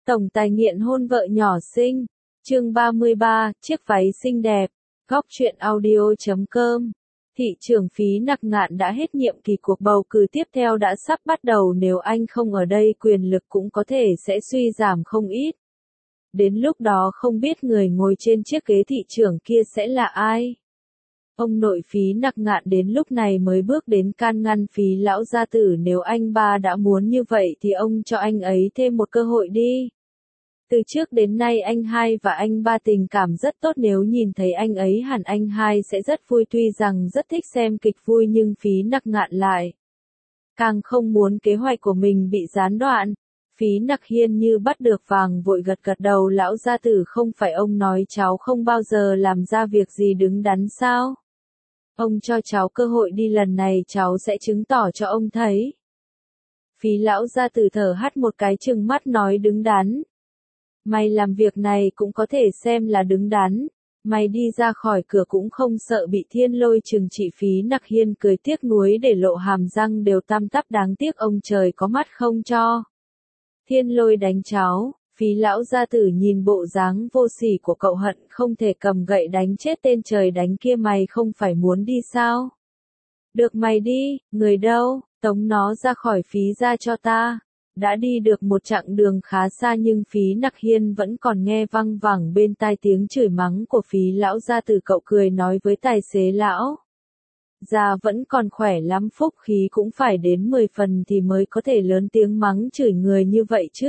Tổng tài nghiện hôn vợ nhỏ xinh. Chương 33, chiếc váy xinh đẹp. Góc truyện audio.com. Thị trưởng Phí Nặc Ngạn đã hết nhiệm kỳ, cuộc bầu cử tiếp theo đã sắp bắt đầu, nếu anh không ở đây quyền lực cũng có thể sẽ suy giảm không ít. Đến lúc đó không biết người ngồi trên chiếc ghế thị trưởng kia sẽ là ai. Ông nội Phí Nặc Ngạn đến lúc này mới bước đến can ngăn Phí lão gia tử, nếu anh ba đã muốn như vậy thì ông cho anh ấy thêm một cơ hội đi. Từ trước đến nay anh hai và anh ba tình cảm rất tốt, nếu nhìn thấy anh ấy hẳn anh hai sẽ rất vui, tuy rằng rất thích xem kịch vui nhưng Phí Nặc Ngạn lại càng không muốn kế hoạch của mình bị gián đoạn. Phí Nặc Hiên như bắt được vàng vội gật gật đầu, lão gia tử không phải ông nói cháu không bao giờ làm ra việc gì đứng đắn sao? Ông cho cháu cơ hội đi, lần này cháu sẽ chứng tỏ cho ông thấy. Phí lão gia tử thở hắt một cái, trừng mắt nói, đứng đắn. Mày làm việc này cũng có thể xem là đứng đắn. Mày đi ra khỏi cửa cũng không sợ bị thiên lôi trừng trị. Phí Nặc Hiên cười tiếc nuối để lộ hàm răng đều tăm tắp, đáng tiếc ông trời có mắt không cho thiên lôi đánh cháu. Phí lão gia tử nhìn bộ dáng vô sỉ của cậu hận không thể cầm gậy đánh chết tên trời đánh kia. Mày không phải muốn đi sao? Được, mày đi. Người đâu? Tống nó ra khỏi Phí gia cho ta. Đã đi được một chặng đường khá xa nhưng Phí Nặc Hiên vẫn còn nghe văng vẳng bên tai tiếng chửi mắng của Phí lão gia tử. Cậu cười nói với tài xế, lão già vẫn còn khỏe lắm, phúc khí cũng phải đến 10 phần thì mới có thể lớn tiếng mắng chửi người như vậy chứ.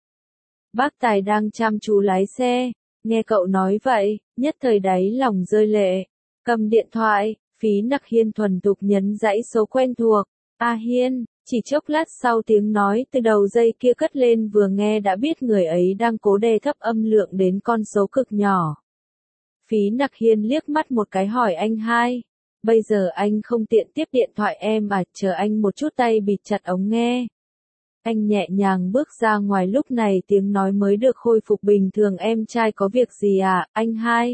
Bác tài đang chăm chú lái xe, nghe cậu nói vậy, nhất thời đáy lòng rơi lệ. Cầm điện thoại, Phí Nặc Hiên thuần thục nhấn dãy số quen thuộc. A Hiên. Chỉ chốc lát sau tiếng nói từ đầu dây kia cất lên, vừa nghe đã biết người ấy đang cố đè thấp âm lượng đến con số cực nhỏ. Phí Nặc Hiên liếc mắt một cái hỏi, anh hai, bây giờ anh không tiện tiếp điện thoại em à? Chờ anh một chút. Tay bịt chặt ống nghe. Anh nhẹ nhàng bước ra ngoài, lúc này tiếng nói mới được khôi phục bình thường. Em trai có việc gì à, anh hai?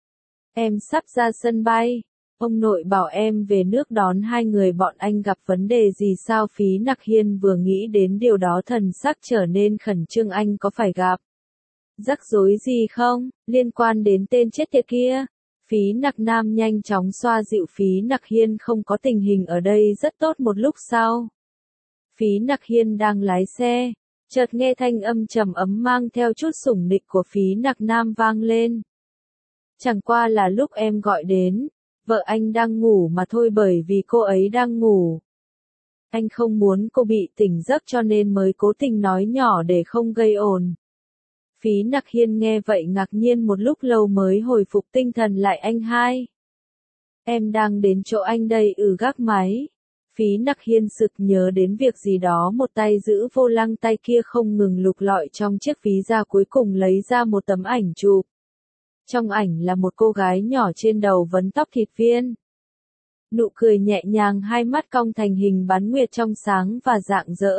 Em sắp ra sân bay. Ông nội bảo em về nước đón hai người bọn anh, gặp vấn đề gì sao? Phí Nặc Hiên vừa nghĩ đến điều đó thần sắc trở nên khẩn trương. Anh có phải gặp rắc rối gì không, liên quan đến tên chết tiệt kia? Phí Nặc Nam nhanh chóng xoa dịu. Phí Nặc Hiên không có tình hình ở đây rất tốt. Một lúc sau, Phí Nặc Hiên đang lái xe, chợt nghe thanh âm trầm ấm mang theo chút sủng nịch của Phí Nặc Nam vang lên. Chẳng qua là lúc em gọi đến, vợ anh đang ngủ mà thôi, bởi vì cô ấy đang ngủ. Anh không muốn cô bị tỉnh giấc cho nên mới cố tình nói nhỏ để không gây ồn. Phí Nặc Hiên nghe vậy ngạc nhiên một lúc lâu mới hồi phục tinh thần lại. Anh hai, em đang đến chỗ anh đây. Gác máy. Phí Nặc Hiên sực nhớ đến việc gì đó, một tay giữ vô lăng, tay kia không ngừng lục lọi trong chiếc ví da, cuối cùng lấy ra một tấm ảnh chụp. Trong ảnh là một cô gái nhỏ trên đầu vấn tóc thịt viên. Nụ cười nhẹ nhàng, hai mắt cong thành hình bán nguyệt trong sáng và rạng rỡ.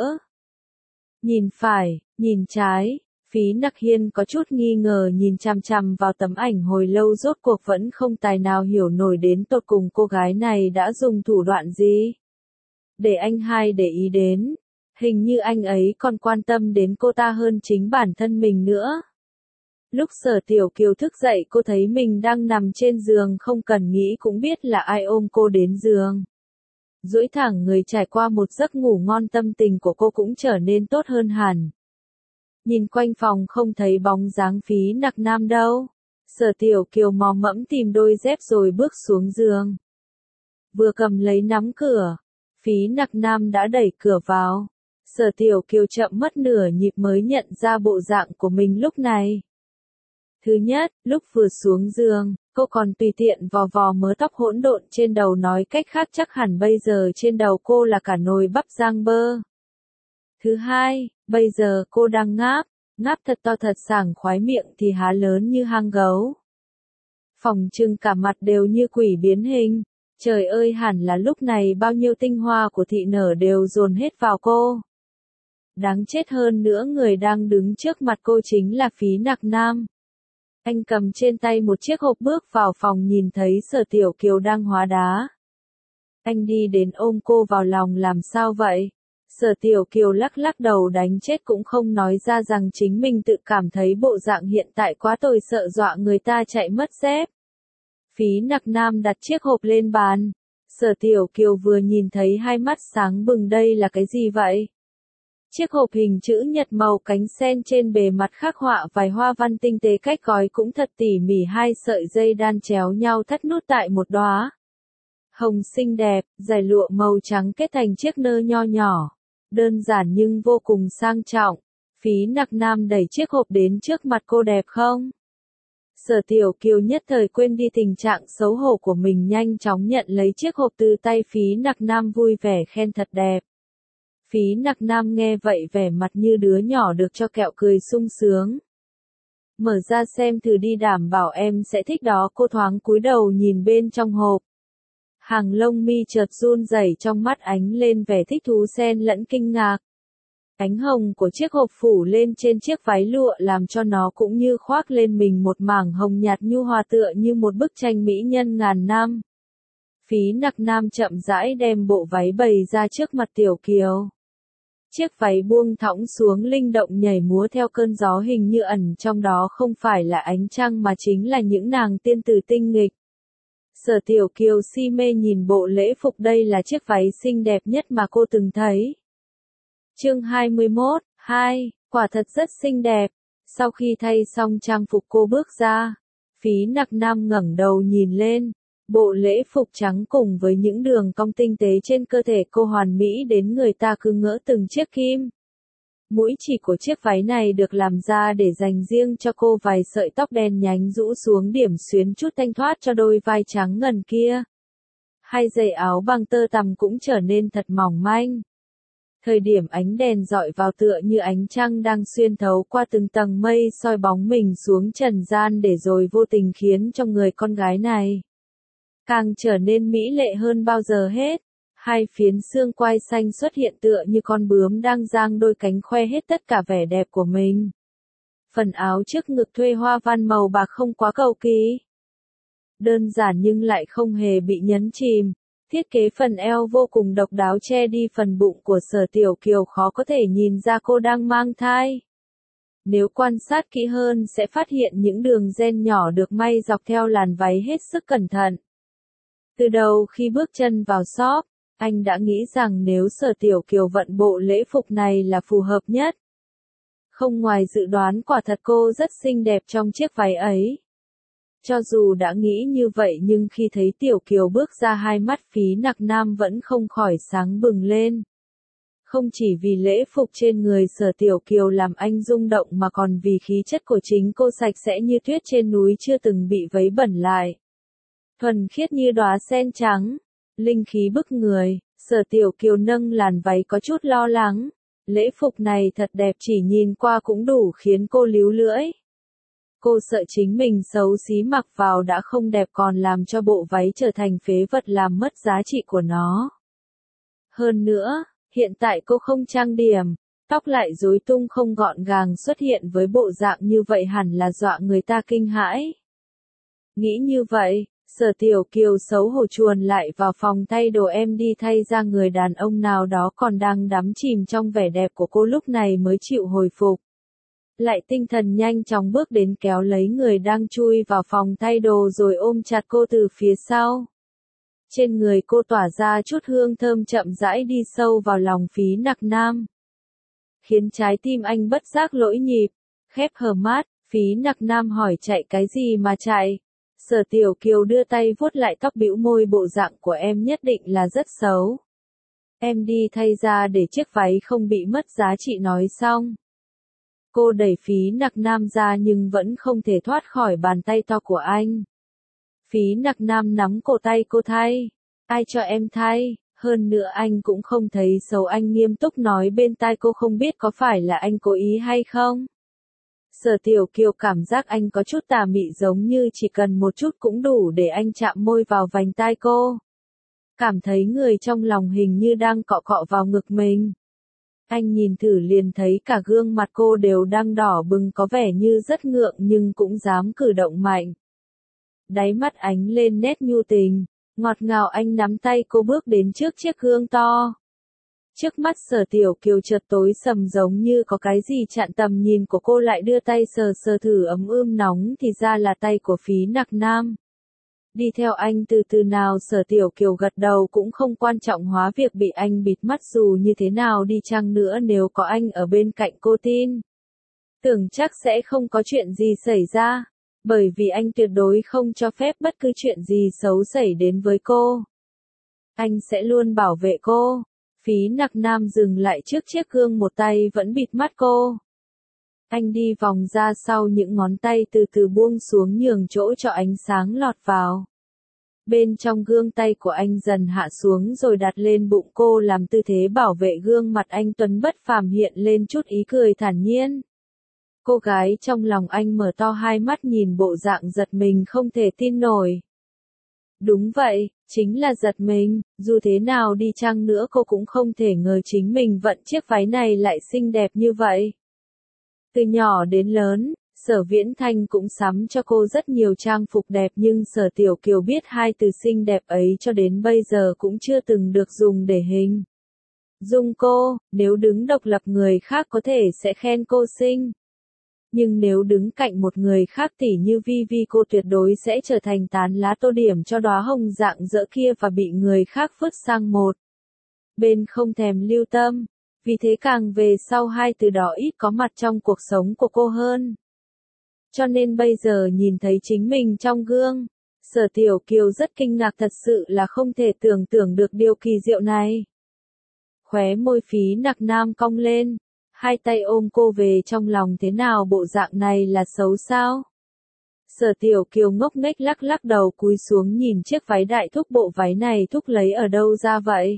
Nhìn phải, nhìn trái, Phí Nặc Hiên có chút nghi ngờ nhìn chằm chằm vào tấm ảnh hồi lâu, rốt cuộc vẫn không tài nào hiểu nổi đến tột cùng cô gái này đã dùng thủ đoạn gì để anh hai để ý đến. Hình như anh ấy còn quan tâm đến cô ta hơn chính bản thân mình nữa. Lúc Sở Tiểu Kiều thức dậy, cô thấy mình đang nằm trên giường, không cần nghĩ cũng biết là ai ôm cô đến giường. Duỗi thẳng người trải qua một giấc ngủ ngon, tâm tình của cô cũng trở nên tốt hơn hẳn. Nhìn quanh phòng không thấy bóng dáng Phí Nặc Nam đâu. Sở Tiểu Kiều mò mẫm tìm đôi dép rồi bước xuống giường. Vừa cầm lấy nắm cửa, Phí Nặc Nam đã đẩy cửa vào. Sở Tiểu Kiều chậm mất nửa nhịp mới nhận ra bộ dạng của mình lúc này. Thứ nhất, lúc vừa xuống giường, cô còn tùy tiện vò vò mớ tóc hỗn độn trên đầu, nói cách khác chắc hẳn bây giờ trên đầu cô là cả nồi bắp rang bơ. Thứ hai, bây giờ cô đang ngáp thật to thật sảng khoái, miệng thì há lớn như hang gấu. Phỏng chừng cả mặt đều như quỷ biến hình. Trời ơi, hẳn là lúc này bao nhiêu tinh hoa của thị nở đều dồn hết vào cô. Đáng chết hơn nữa, người đang đứng trước mặt cô chính là Phí Nặc Nam. Anh cầm trên tay một chiếc hộp bước vào phòng, nhìn thấy Sở Tiểu Kiều đang hóa đá. Anh đi đến ôm cô vào lòng. Làm sao vậy? Sở Tiểu Kiều lắc lắc đầu đánh chết cũng không nói ra rằng chính mình tự cảm thấy bộ dạng hiện tại quá tồi sợ dọa người ta chạy mất dép. Phí Nặc Nam đặt chiếc hộp lên bàn. Sở Tiểu Kiều vừa nhìn thấy hai mắt sáng bừng, đây là cái gì vậy? Chiếc hộp hình chữ nhật màu cánh sen trên bề mặt khắc họa vài hoa văn tinh tế, cách gói cũng thật tỉ mỉ, hai sợi dây đan chéo nhau thắt nút tại một đóa hồng xinh đẹp, dải lụa màu trắng kết thành chiếc nơ nho nhỏ. Đơn giản nhưng vô cùng sang trọng. Phí Nặc Nam đẩy chiếc hộp đến trước mặt cô, đẹp không? Sở Tiểu Kiều nhất thời quên đi tình trạng xấu hổ của mình, nhanh chóng nhận lấy chiếc hộp từ tay Phí Nặc Nam, vui vẻ khen thật đẹp. Phí Nặc Nam nghe vậy vẻ mặt như đứa nhỏ được cho kẹo, cười sung sướng. Mở ra xem thử đi, đảm bảo em sẽ thích đó. Cô thoáng cúi đầu nhìn bên trong hộp. Hàng lông mi chợt run rẩy, trong mắt ánh lên vẻ thích thú xen lẫn kinh ngạc. Ánh hồng của chiếc hộp phủ lên trên chiếc váy lụa làm cho nó cũng như khoác lên mình một mảng hồng nhạt nhu hòa, tựa như một bức tranh mỹ nhân ngàn năm. Phí Nặc Nam chậm rãi đem bộ váy bày ra trước mặt Tiểu Kiều. Chiếc váy buông thõng xuống, linh động nhảy múa theo cơn gió, hình như ẩn trong đó không phải là ánh trăng mà chính là những nàng tiên tử tinh nghịch. Sở Tiểu Kiều si mê nhìn bộ lễ phục, đây là chiếc váy xinh đẹp nhất mà cô từng thấy. Chương 21, 2, quả thật rất xinh đẹp. Sau khi thay xong trang phục cô bước ra. Phí Nặc Nam ngẩng đầu nhìn lên. Bộ lễ phục trắng cùng với những đường cong tinh tế trên cơ thể cô hoàn mỹ đến người ta cứ ngỡ từng chiếc kim. Mũi chỉ của chiếc váy này được làm ra để dành riêng cho cô vài sợi tóc đen nhánh rũ xuống, điểm xuyến chút thanh thoát cho đôi vai trắng ngần kia. Hai dây áo bằng tơ tằm cũng trở nên thật mỏng manh. Thời điểm ánh đèn dọi vào tựa như ánh trăng đang xuyên thấu qua từng tầng mây, soi bóng mình xuống trần gian để rồi vô tình khiến cho người con gái này càng trở nên mỹ lệ hơn bao giờ hết. Hai phiến xương quai xanh xuất hiện tựa như con bướm đang giang đôi cánh, khoe hết tất cả vẻ đẹp của mình. Phần áo trước ngực thuê hoa văn màu bạc không quá cầu kỳ. Đơn giản nhưng lại không hề bị nhấn chìm. Thiết kế phần eo vô cùng độc đáo, che đi phần bụng của Sở Tiểu Kiều, khó có thể nhìn ra cô đang mang thai. Nếu quan sát kỹ hơn sẽ phát hiện những đường ren nhỏ được may dọc theo làn váy hết sức cẩn thận. Từ đầu khi bước chân vào shop, anh đã nghĩ rằng nếu Sở Tiểu Kiều vận bộ lễ phục này là phù hợp nhất. Không ngoài dự đoán, quả thật cô rất xinh đẹp trong chiếc váy ấy. Cho dù đã nghĩ như vậy nhưng khi thấy Tiểu Kiều bước ra, hai mắt Phí Nặc Nam vẫn không khỏi sáng bừng lên. Không chỉ vì lễ phục trên người Sở Tiểu Kiều làm anh rung động mà còn vì khí chất của chính cô sạch sẽ như tuyết trên núi, chưa từng bị vấy bẩn lại. Thuần khiết như đóa sen trắng, linh khí bức người. Sở Tiểu Kiều nâng làn váy có chút lo lắng. Lễ phục này thật đẹp, chỉ nhìn qua cũng đủ khiến cô líu lưỡi. Cô sợ chính mình xấu xí mặc vào đã không đẹp, còn làm cho bộ váy trở thành phế vật, làm mất giá trị của nó. Hơn nữa, hiện tại cô không trang điểm, tóc lại rối tung không gọn gàng, xuất hiện với bộ dạng như vậy hẳn là dọa người ta kinh hãi. Nghĩ như vậy, Sở Tiểu Kiều xấu hổ chuồn lại vào phòng thay đồ, em đi thay ra. Người đàn ông nào đó còn đang đắm chìm trong vẻ đẹp của cô lúc này mới chịu hồi phục. Lại tinh thần nhanh chóng bước đến, kéo lấy người đang chui vào phòng thay đồ rồi ôm chặt cô từ phía sau. Trên người cô tỏa ra chút hương thơm, chậm rãi đi sâu vào lòng Phí Nặc Nam, khiến trái tim anh bất giác lỗi nhịp. Khép hờ mắt, Phí Nặc Nam hỏi, chạy cái gì mà chạy? Sở Tiểu Kiều đưa tay vuốt lại tóc, bĩu môi, bộ dạng của em nhất định là rất xấu. Em đi thay ra để chiếc váy không bị mất giá trị. Nói xong, cô đẩy Phí Nặc Nam ra nhưng vẫn không thể thoát khỏi bàn tay to của anh. Phí Nặc Nam nắm cổ tay cô, thay. Ai cho em thay? Hơn nữa anh cũng không thấy xấu, anh nghiêm túc nói bên tai cô, không biết có phải là anh cố ý hay không? Sở Tiểu Kiều cảm giác anh có chút tà mị, giống như chỉ cần một chút cũng đủ để anh chạm môi vào vành tai cô. Cảm thấy người trong lòng hình như đang cọ cọ vào ngực mình. Anh nhìn thử liền thấy cả gương mặt cô đều đang đỏ bừng, có vẻ như rất ngượng nhưng cũng dám cử động mạnh. Đáy mắt ánh lên nét nhu tình, ngọt ngào, anh nắm tay cô bước đến trước chiếc gương to. Trước mắt Sở Tiểu Kiều chợt tối sầm giống như có cái gì chặn tầm nhìn của cô, lại đưa tay sờ sờ thử ấm nóng thì ra là tay của Phí Nặc Nam. Đi theo anh từ từ nào. Sở Tiểu Kiều gật đầu, cũng không quan trọng hóa việc bị anh bịt mắt, dù như thế nào đi chăng nữa nếu có anh ở bên cạnh cô tin tưởng chắc sẽ không có chuyện gì xảy ra, bởi vì anh tuyệt đối không cho phép bất cứ chuyện gì xấu xảy đến với cô. Anh sẽ luôn bảo vệ cô. Phí Nặc Nam dừng lại trước chiếc gương, một tay vẫn bịt mắt cô. Anh đi vòng ra sau, những ngón tay từ từ buông xuống nhường chỗ cho ánh sáng lọt vào. Bên trong gương, tay của anh dần hạ xuống rồi đặt lên bụng cô làm tư thế bảo vệ. Gương mặt anh tuấn bất phàm hiện lên chút ý cười thản nhiên. Cô gái trong lòng anh mở to hai mắt nhìn bộ dạng giật mình không thể tin nổi. Đúng vậy, chính là giật mình, dù thế nào đi chăng nữa cô cũng không thể ngờ chính mình vận chiếc váy này lại xinh đẹp như vậy. Từ nhỏ đến lớn, Sở Viễn Thanh cũng sắm cho cô rất nhiều trang phục đẹp, nhưng Sở Tiểu Kiều biết hai từ xinh đẹp ấy cho đến bây giờ cũng chưa từng được dùng để hình dung cô. Nếu đứng độc lập, người khác có thể sẽ khen cô xinh. Nhưng nếu đứng cạnh một người khác tỉ như Vi Vi, cô tuyệt đối sẽ trở thành tán lá tô điểm cho đóa hồng rạng rỡ kia và bị người khác vứt sang một bên không thèm lưu tâm. Vì thế càng về sau hai từ đó ít có mặt trong cuộc sống của cô hơn. Cho nên bây giờ nhìn thấy chính mình trong gương, Sở Tiểu Kiều rất kinh ngạc, thật sự là không thể tưởng tượng được điều kỳ diệu này. Khóe môi Phí Nặc Nam cong lên, hai tay ôm cô về trong lòng. Thế nào, bộ dạng này là xấu sao? Sở Tiểu Kiều ngốc nghếch lắc lắc đầu, cúi xuống nhìn chiếc váy đại thúc. Bộ váy này thúc lấy ở đâu ra vậy?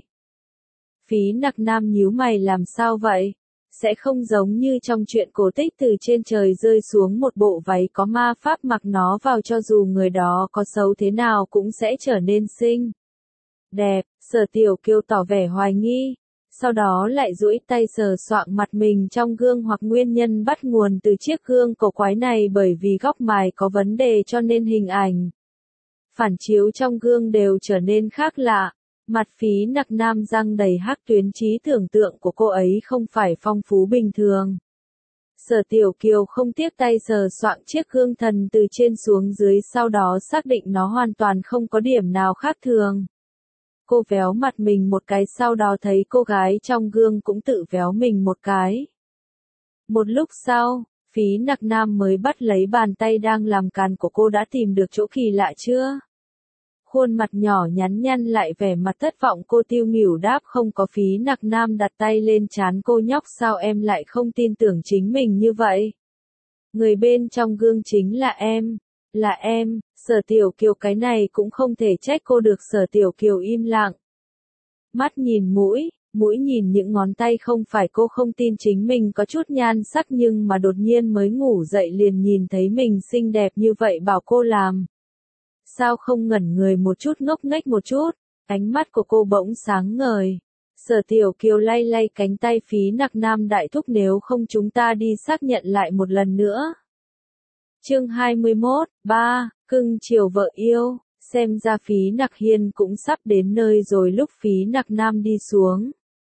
Phí Nặc Nam nhíu mày, làm sao vậy? Sẽ không giống như trong truyện cổ tích từ trên trời rơi xuống một bộ váy có ma pháp, mặc nó vào cho dù người đó có xấu thế nào cũng sẽ trở nên xinh đẹp. Sở Tiểu Kiều tỏ vẻ hoài nghi, sau đó lại duỗi tay sờ soạng mặt mình trong gương. Hoặc nguyên nhân bắt nguồn từ chiếc gương cổ quái này, bởi vì góc mài có vấn đề cho nên hình ảnh phản chiếu trong gương đều trở nên khác lạ. Mặt Phí Nặc Nam răng đầy hắc tuyến, trí tưởng tượng của cô ấy không phải phong phú bình thường. Sở Tiểu Kiều không tiếc tay sờ soạng chiếc gương thần từ trên xuống dưới, sau đó xác định nó hoàn toàn không có điểm nào khác thường. Cô véo mặt mình một cái, sau đó thấy cô gái trong gương cũng tự véo mình một cái. Một lúc sau, Phí Nặc Nam mới bắt lấy bàn tay đang làm càn của cô. Đã tìm được chỗ kỳ lạ chưa? Khuôn mặt nhỏ nhắn nhăn lại vẻ mặt thất vọng, cô tiêu nghỉu đáp không có. Phí Nặc Nam đặt tay lên trán cô, nhóc sao em lại không tin tưởng chính mình như vậy? Người bên trong gương chính là em. Là em. Sở Tiểu Kiều, cái này cũng không thể trách cô được. Sở Tiểu Kiều im lặng. Mắt nhìn mũi, mũi nhìn những ngón tay. Không phải cô không tin chính mình có chút nhan sắc, nhưng mà đột nhiên mới ngủ dậy liền nhìn thấy mình xinh đẹp như vậy, bảo cô làm sao không ngẩn người một chút, ngốc nghếch một chút. Ánh mắt của cô bỗng sáng ngời. Sở Tiểu Kiều lay lay cánh tay Phí Nặc Nam, đại thúc nếu không chúng ta đi xác nhận lại một lần nữa. Chương 21, 3, cưng chiều vợ yêu. Xem ra Phí Nặc Hiên cũng sắp đến nơi rồi. Lúc Phí Nặc Nam đi xuống,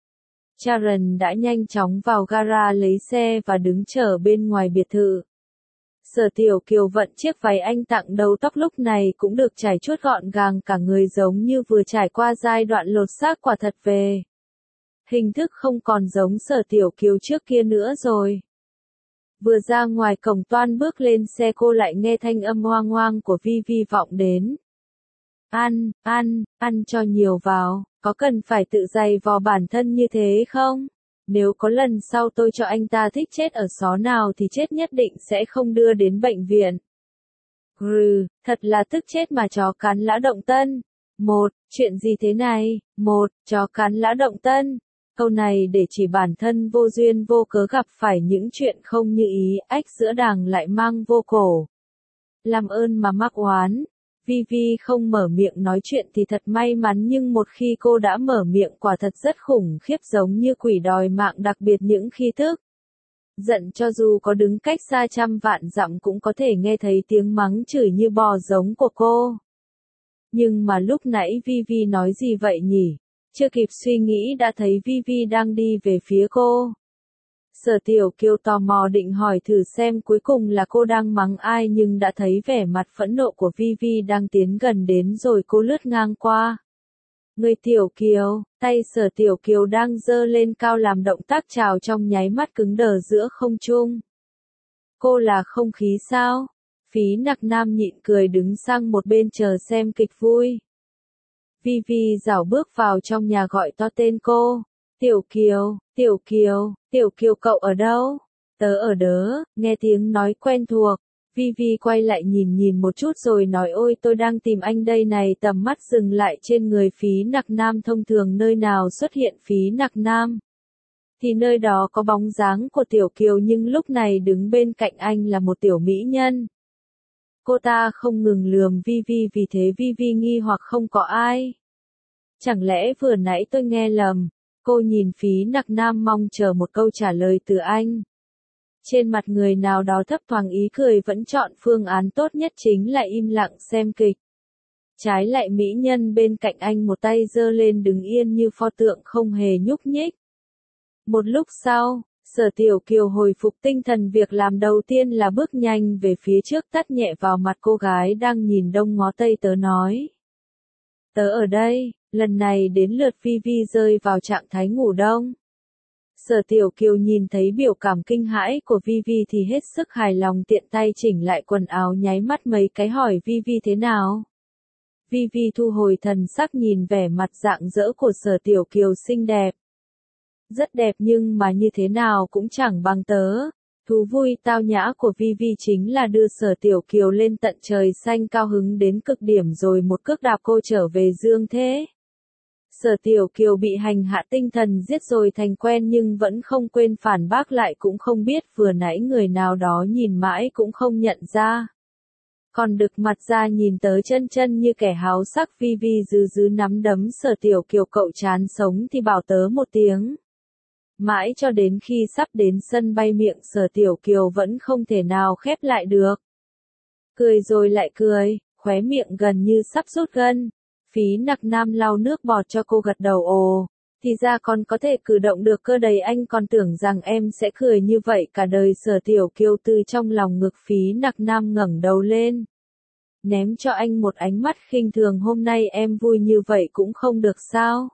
Sharon đã nhanh chóng vào gara lấy xe và đứng chờ bên ngoài biệt thự. Sở Tiểu Kiều vận chiếc váy anh tặng, đầu tóc lúc này cũng được chải chuốt gọn gàng, cả người giống như vừa trải qua giai đoạn lột xác, quả thật về hình thức không còn giống Sở Tiểu Kiều trước kia nữa rồi. Vừa ra ngoài cổng, toan bước lên xe, cô lại nghe thanh âm hoang hoang của Vi Vi vọng đến. Ăn cho nhiều vào, có cần phải tự dày vò bản thân như thế không? Nếu có lần sau tôi cho anh ta thích chết ở xó nào thì chết, nhất định sẽ không đưa đến bệnh viện. Thật là tức chết mà. Chó cắn lã động tân. Chuyện gì thế này? Chó cắn lã động tân. Câu này để chỉ bản thân vô duyên vô cớ gặp phải những chuyện không như ý, ách giữa đàng lại mang vô cổ. Làm ơn mà mắc oán. Vi Vi không mở miệng nói chuyện thì thật may mắn, nhưng một khi cô đã mở miệng quả thật rất khủng khiếp, giống như quỷ đòi mạng, đặc biệt những khi tức giận, cho dù có đứng cách xa trăm vạn dặm cũng có thể nghe thấy tiếng mắng chửi như bò giống của cô. Nhưng mà lúc nãy Vi Vi nói gì vậy nhỉ? Chưa kịp suy nghĩ đã thấy Vivi đang đi về phía cô. Sở Tiểu Kiều tò mò định hỏi thử xem cuối cùng là cô đang mắng ai nhưng đã thấy vẻ mặt phẫn nộ của Vivi đang tiến gần đến rồi cô lướt ngang qua. Người Tiểu Kiều, tay Sở Tiểu Kiều đang giơ lên cao làm động tác chào trong nháy mắt cứng đờ giữa không trung. Cô là không khí sao? Phí Nặc Nam nhịn cười đứng sang một bên chờ xem kịch vui. Vivi rảo bước vào trong nhà gọi to tên cô. Tiểu Kiều, Tiểu Kiều, Tiểu Kiều cậu ở đâu? Tớ ở đó, nghe tiếng nói quen thuộc. Vivi quay lại nhìn một chút rồi nói ôi tôi đang tìm anh đây này, tầm mắt dừng lại trên người Phí Nặc Nam. Thông thường nơi nào xuất hiện Phí Nặc Nam thì nơi đó có bóng dáng của Tiểu Kiều, nhưng lúc này đứng bên cạnh anh là một tiểu mỹ nhân. Cô ta không ngừng lườm Vivi, vì thế Vivi nghi hoặc không có ai. Chẳng lẽ vừa nãy tôi nghe lầm? Cô nhìn Phí Nặc Nam mong chờ một câu trả lời từ anh. Trên mặt người nào đó thấp thoáng ý cười, vẫn chọn phương án tốt nhất chính là im lặng xem kịch. Trái lại mỹ nhân bên cạnh anh một tay giơ lên đứng yên như pho tượng không hề nhúc nhích. Một lúc sau, Sở Tiểu Kiều hồi phục tinh thần, việc làm đầu tiên là bước nhanh về phía trước tát nhẹ vào mặt cô gái đang nhìn đông ngó tây. Tớ nói. Tớ ở đây. Lần này đến lượt Vivi rơi vào trạng thái ngủ đông. Sở Tiểu Kiều nhìn thấy biểu cảm kinh hãi của Vivi thì hết sức hài lòng, tiện tay chỉnh lại quần áo nháy mắt mấy cái hỏi Vivi thế nào. Vivi thu hồi thần sắc nhìn vẻ mặt rạng rỡ của Sở Tiểu Kiều xinh đẹp. Rất đẹp nhưng mà như thế nào cũng chẳng bằng tớ. Thú vui tao nhã của Vivi chính là đưa Sở Tiểu Kiều lên tận trời xanh, cao hứng đến cực điểm rồi một cước đạp cô trở về dương thế. Sở Tiểu Kiều bị hành hạ tinh thần giết rồi thành quen nhưng vẫn không quên phản bác lại, cũng không biết vừa nãy người nào đó nhìn mãi cũng không nhận ra. Còn đực mặt ra nhìn tớ chân như kẻ háo sắc. Vivi dứ nắm đấm Sở Tiểu Kiều, cậu chán sống thì bảo tớ một tiếng. Mãi cho đến khi sắp đến sân bay, miệng Sở Tiểu Kiều vẫn không thể nào khép lại được. Cười rồi lại cười, khóe miệng gần như sắp rút gân. Phí Nặc Nam lau nước bọt cho cô, gật đầu ồ, thì ra con có thể cử động được cơ đấy, anh còn tưởng rằng em sẽ cười như vậy cả đời. Sở Tiểu Kiều từ trong lòng ngực Phí Nặc Nam ngẩng đầu lên. Ném cho anh một ánh mắt khinh thường, hôm nay em vui như vậy cũng không được sao?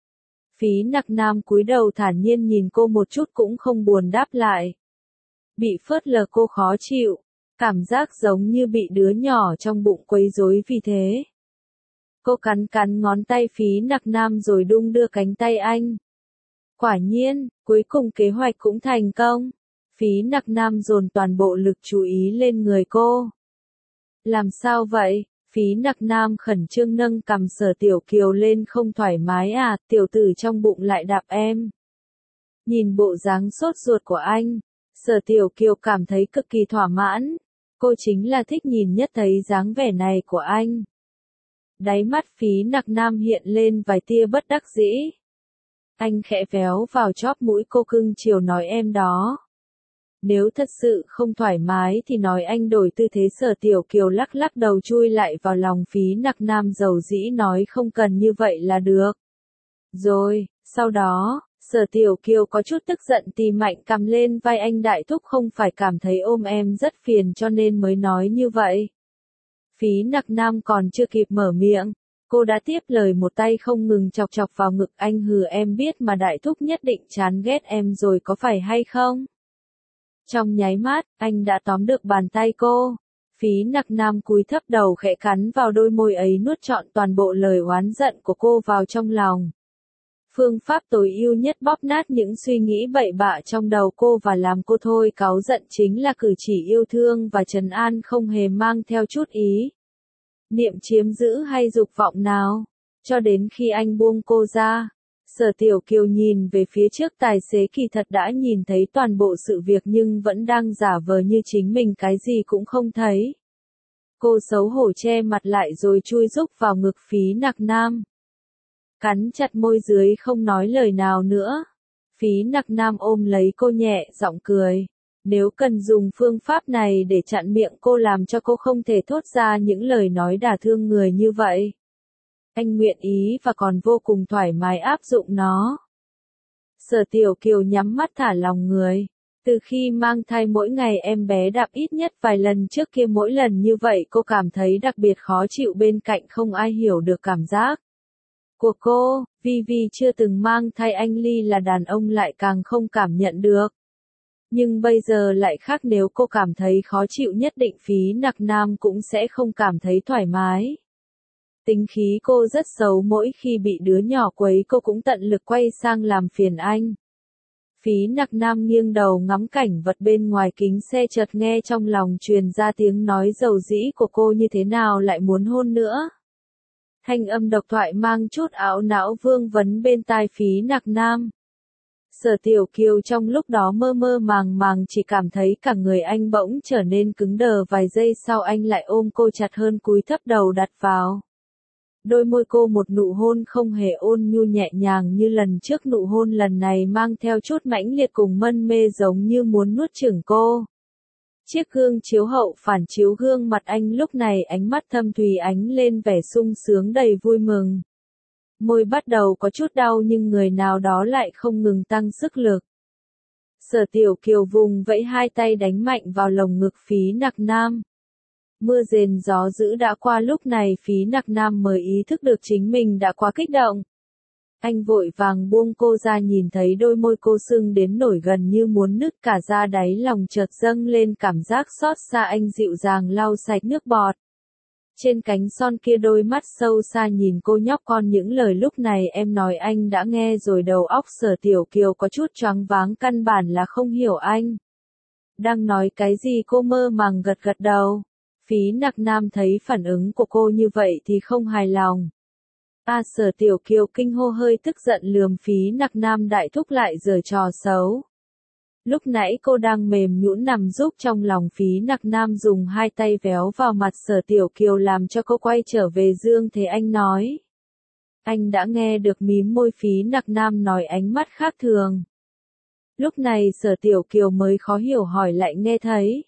Phí Nặc Nam cúi đầu thản nhiên nhìn cô một chút cũng không buồn đáp lại. Bị phớt lờ cô khó chịu, cảm giác giống như bị đứa nhỏ trong bụng quấy rối, vì thế. Cô cắn ngón tay Phí Nặc Nam rồi đung đưa cánh tay anh. Quả nhiên, cuối cùng kế hoạch cũng thành công. Phí Nặc Nam dồn toàn bộ lực chú ý lên người cô. Làm sao vậy? Phí Nặc Nam khẩn trương nâng cằm Sở Tiểu Kiều lên, không thoải mái à, tiểu tử trong bụng lại đạp em. Nhìn bộ dáng sốt ruột của anh, Sở Tiểu Kiều cảm thấy cực kỳ thỏa mãn. Cô chính là thích nhìn nhất thấy dáng vẻ này của anh. Đáy mắt Phí Nặc Nam hiện lên vài tia bất đắc dĩ. Anh khẽ véo vào chóp mũi cô, cưng chiều nói em đó. Nếu thật sự không thoải mái thì nói anh đổi tư thế. Sở Tiểu Kiều lắc đầu chui lại vào lòng Phí Nặc Nam, dầu dĩ nói không cần như vậy là được. Rồi, sau đó, Sở Tiểu Kiều có chút tức giận tì mạnh cầm lên vai anh, đại thúc không phải cảm thấy ôm em rất phiền cho nên mới nói như vậy. Phí Nặc Nam còn chưa kịp mở miệng, cô đã tiếp lời một tay không ngừng chọc vào ngực anh. Hừ, em biết mà, đại thúc nhất định chán ghét em rồi có phải hay không? Trong nháy mắt, anh đã tóm được bàn tay cô. Phí Nặc Nam cúi thấp đầu khẽ cắn vào đôi môi ấy, nuốt trọn toàn bộ lời oán giận của cô vào trong lòng. Phương pháp tối ưu nhất bóp nát những suy nghĩ bậy bạ trong đầu cô và làm cô thôi cáu giận chính là cử chỉ yêu thương và trấn an, không hề mang theo chút ý niệm chiếm giữ hay dục vọng nào. Cho đến khi anh buông cô ra, Sở Tiểu Kiều nhìn về phía trước tài xế kỳ thật đã nhìn thấy toàn bộ sự việc nhưng vẫn đang giả vờ như chính mình cái gì cũng không thấy. Cô xấu hổ che mặt lại rồi chui rúc vào ngực Phí Nặc Nam. Cắn chặt môi dưới không nói lời nào nữa. Phí Nặc Nam ôm lấy cô nhẹ giọng cười. Nếu cần dùng phương pháp này để chặn miệng cô, làm cho cô không thể thốt ra những lời nói đả thương người như vậy, Anh nguyện ý và còn vô cùng thoải mái áp dụng nó. Sở Tiểu Kiều nhắm mắt thả lòng người. Từ khi mang thai mỗi ngày em bé đạp ít nhất vài lần trước kia, mỗi lần như vậy cô cảm thấy đặc biệt khó chịu, bên cạnh không ai hiểu được cảm giác của cô, vì chưa từng mang thai, anh Ly là đàn ông lại càng không cảm nhận được. Nhưng bây giờ lại khác, nếu cô cảm thấy khó chịu nhất định Phí Nặc Nam cũng sẽ không cảm thấy thoải mái. Tính khí cô rất xấu, mỗi khi bị đứa nhỏ quấy cô cũng tận lực quay sang làm phiền anh. Phí Nặc Nam nghiêng đầu ngắm cảnh vật bên ngoài kính xe, chợt nghe trong lòng truyền ra tiếng nói dầu dĩ của cô, như thế nào lại muốn hôn nữa. Thanh âm độc thoại mang chút ảo não vương vấn bên tai Phí Nặc Nam. Sở Tiểu Kiều trong lúc đó mơ mơ màng màng, chỉ cảm thấy cả người anh bỗng trở nên cứng đờ, vài giây sau anh lại ôm cô chặt hơn, cúi thấp đầu đặt vào đôi môi cô, một nụ hôn không hề ôn nhu nhẹ nhàng như lần trước, nụ hôn lần này mang theo chút mãnh liệt cùng mân mê, giống như muốn nuốt chửng cô. Chiếc gương chiếu hậu phản chiếu gương mặt anh lúc này, ánh mắt thâm thúy ánh lên vẻ sung sướng đầy vui mừng. Môi bắt đầu có chút đau nhưng người nào đó lại không ngừng tăng sức lực. Sở Tiểu Kiều vùng vẫy hai tay đánh mạnh vào lồng ngực Phí Nặc Nam. Mưa rền gió dữ đã qua, lúc này Phí Nặc Nam mới ý thức được chính mình đã quá kích động. Anh vội vàng buông cô ra, nhìn thấy đôi môi cô sưng đến nổi gần như muốn nứt cả ra, đáy lòng chợt dâng lên cảm giác xót xa, anh dịu dàng lau sạch nước bọt. Trên cánh son kia đôi mắt sâu xa nhìn cô, nhóc con, những lời lúc này em nói anh đã nghe rồi. Đầu óc Sở Tiểu Kiều có chút choáng váng, căn bản là không hiểu anh đang nói cái gì, cô mơ màng gật gật đầu. Phí Nặc Nam thấy phản ứng của cô như vậy thì không hài lòng. Sở Tiểu Kiều kinh hô, hơi tức giận lườm Phí Nặc Nam, đại thúc lại giở trò xấu. Lúc nãy cô đang mềm nhũn nằm giúp trong lòng Phí Nặc Nam dùng hai tay véo vào mặt Sở Tiểu Kiều làm cho cô quay trở về dương thế. Anh nói. Anh đã nghe được, mím môi Phí Nặc Nam nói, ánh mắt khác thường. Lúc này Sở Tiểu Kiều mới khó hiểu hỏi, lại nghe thấy.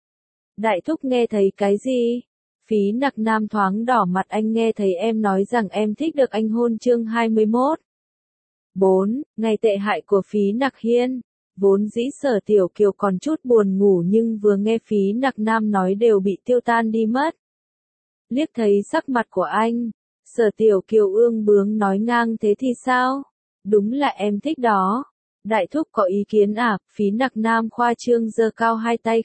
Đại thúc nghe thấy cái gì? Phí Nặc Nam thoáng đỏ mặt, anh nghe thấy em nói rằng em thích được anh hôn. Chương 21. 4. Ngày tệ hại của Phí Nặc Hiên. Vốn dĩ Sở Tiểu Kiều còn chút buồn ngủ, nhưng vừa nghe Phí Nặc Nam nói đều bị tiêu tan đi mất. Liếc thấy sắc mặt của anh, Sở Tiểu Kiều ương bướng nói ngang, thế thì sao? Đúng là em thích đó. Đại thúc có ý kiến à? Phí Nặc Nam khoa trương giơ cao hai tay.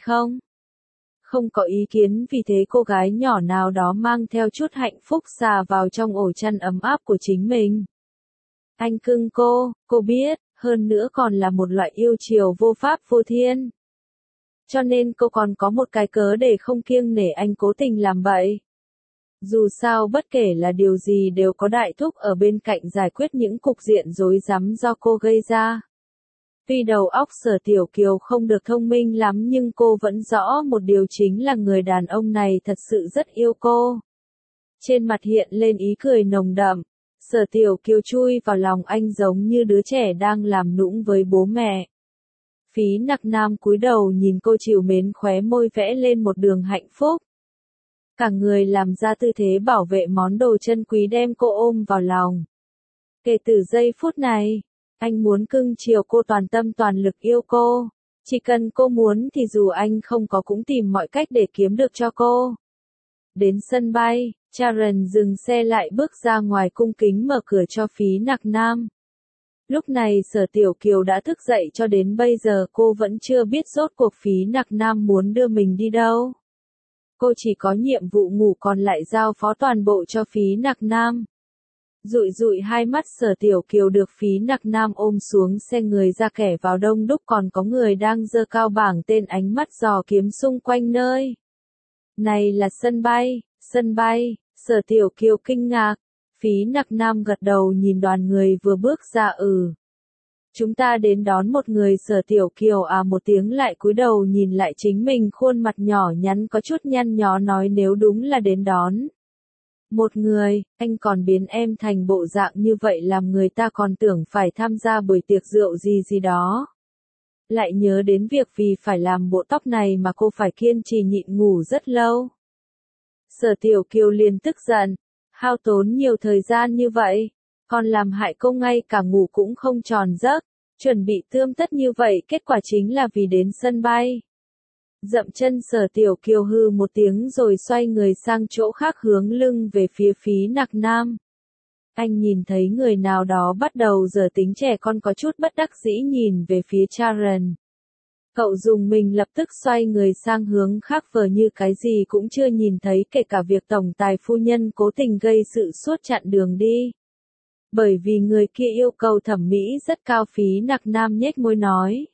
Không có ý kiến, vì thế cô gái nhỏ nào đó mang theo chút hạnh phúc xà vào trong ổ chăn ấm áp của chính mình. Anh cưng cô biết, hơn nữa còn là một loại yêu chiều vô pháp vô thiên. Cho nên cô còn có một cái cớ để không kiêng nể anh cố tình làm bậy. Dù sao bất kể là điều gì đều có đại thúc ở bên cạnh giải quyết những cục diện rối rắm do cô gây ra. Tuy đầu óc Sở Tiểu Kiều không được thông minh lắm, nhưng cô vẫn rõ một điều, chính là người đàn ông này thật sự rất yêu cô. Trên mặt hiện lên ý cười nồng đậm. Sở Tiểu Kiều chui vào lòng anh giống như đứa trẻ đang làm nũng với bố mẹ. Phí Nặc Nam cúi đầu nhìn cô trìu mến, khóe môi vẽ lên một đường hạnh phúc. Cả người làm ra tư thế bảo vệ món đồ chân quý, đem cô ôm vào lòng. Kể từ giây phút này, anh muốn cưng chiều cô, toàn tâm toàn lực yêu cô. Chỉ cần cô muốn thì dù anh không có cũng tìm mọi cách để kiếm được cho cô. Đến sân bay, Sharon dừng xe lại, bước ra ngoài, cung kính mở cửa cho Phí Nặc Nam. Lúc này Sở Tiểu Kiều đã thức dậy, cho đến bây giờ cô vẫn chưa biết rốt cuộc Phí Nặc Nam muốn đưa mình đi đâu. Cô chỉ có nhiệm vụ ngủ, còn lại giao phó toàn bộ cho Phí Nặc Nam. Dụi dụi hai mắt, Sở Tiểu Kiều được Phí Nặc Nam ôm xuống xe, người ra kẻ vào đông đúc, còn có người đang giơ cao bảng tên, ánh mắt dò kiếm xung quanh nơi. Này là sân bay, Sở Tiểu Kiều kinh ngạc. Phí Nặc Nam gật đầu nhìn đoàn người vừa bước ra. Chúng ta đến đón một người. Sở Tiểu Kiều một tiếng, lại cúi đầu nhìn lại chính mình, khuôn mặt nhỏ nhắn có chút nhăn nhó, nói, nếu đúng là đến đón một người, anh còn biến em thành bộ dạng như vậy, làm người ta còn tưởng phải tham gia buổi tiệc rượu gì đó. Lại nhớ đến việc vì phải làm bộ tóc này mà cô phải kiên trì nhịn ngủ rất lâu. Sở Tiểu Kiều liền tức giận. Hao tốn nhiều thời gian như vậy, còn làm hại cô ngay cả ngủ cũng không tròn giấc, chuẩn bị tươm tất như vậy kết quả chính là vì đến sân bay. Dậm chân Sở Tiểu Kiều hừ một tiếng rồi xoay người sang chỗ khác hướng lưng về phía Phí Nặc Nam. Anh nhìn thấy người nào đó bắt đầu giở tính trẻ con có chút bất đắc dĩ nhìn về phía Sharon. Cậu dùng mình lập tức xoay người sang hướng khác vờ như cái gì cũng chưa nhìn thấy kể cả việc tổng tài phu nhân cố tình gây sự suốt chặn đường đi. Bởi vì người kia yêu cầu thẩm mỹ rất cao. Phí Nặc Nam nhếch môi nói.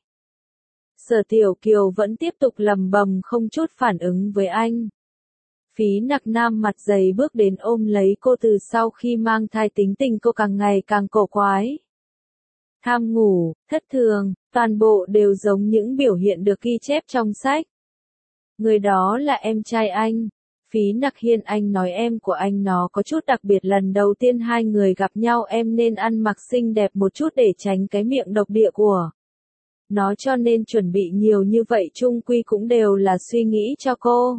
Sở Tiểu Kiều vẫn tiếp tục lầm bầm không chút phản ứng với anh. Phí Nặc Nam mặt dày bước đến ôm lấy cô. Từ sau khi mang thai tính tình cô càng ngày càng cổ quái. Tham ngủ, thất thường, toàn bộ đều giống những biểu hiện được ghi chép trong sách. Người đó là em trai anh. Phí Nặc Hiên, anh nói em của anh nó có chút đặc biệt, lần đầu tiên hai người gặp nhau em nên ăn mặc xinh đẹp một chút để tránh cái miệng độc địa của nó, cho nên chuẩn bị nhiều như vậy chung quy cũng đều là suy nghĩ cho cô.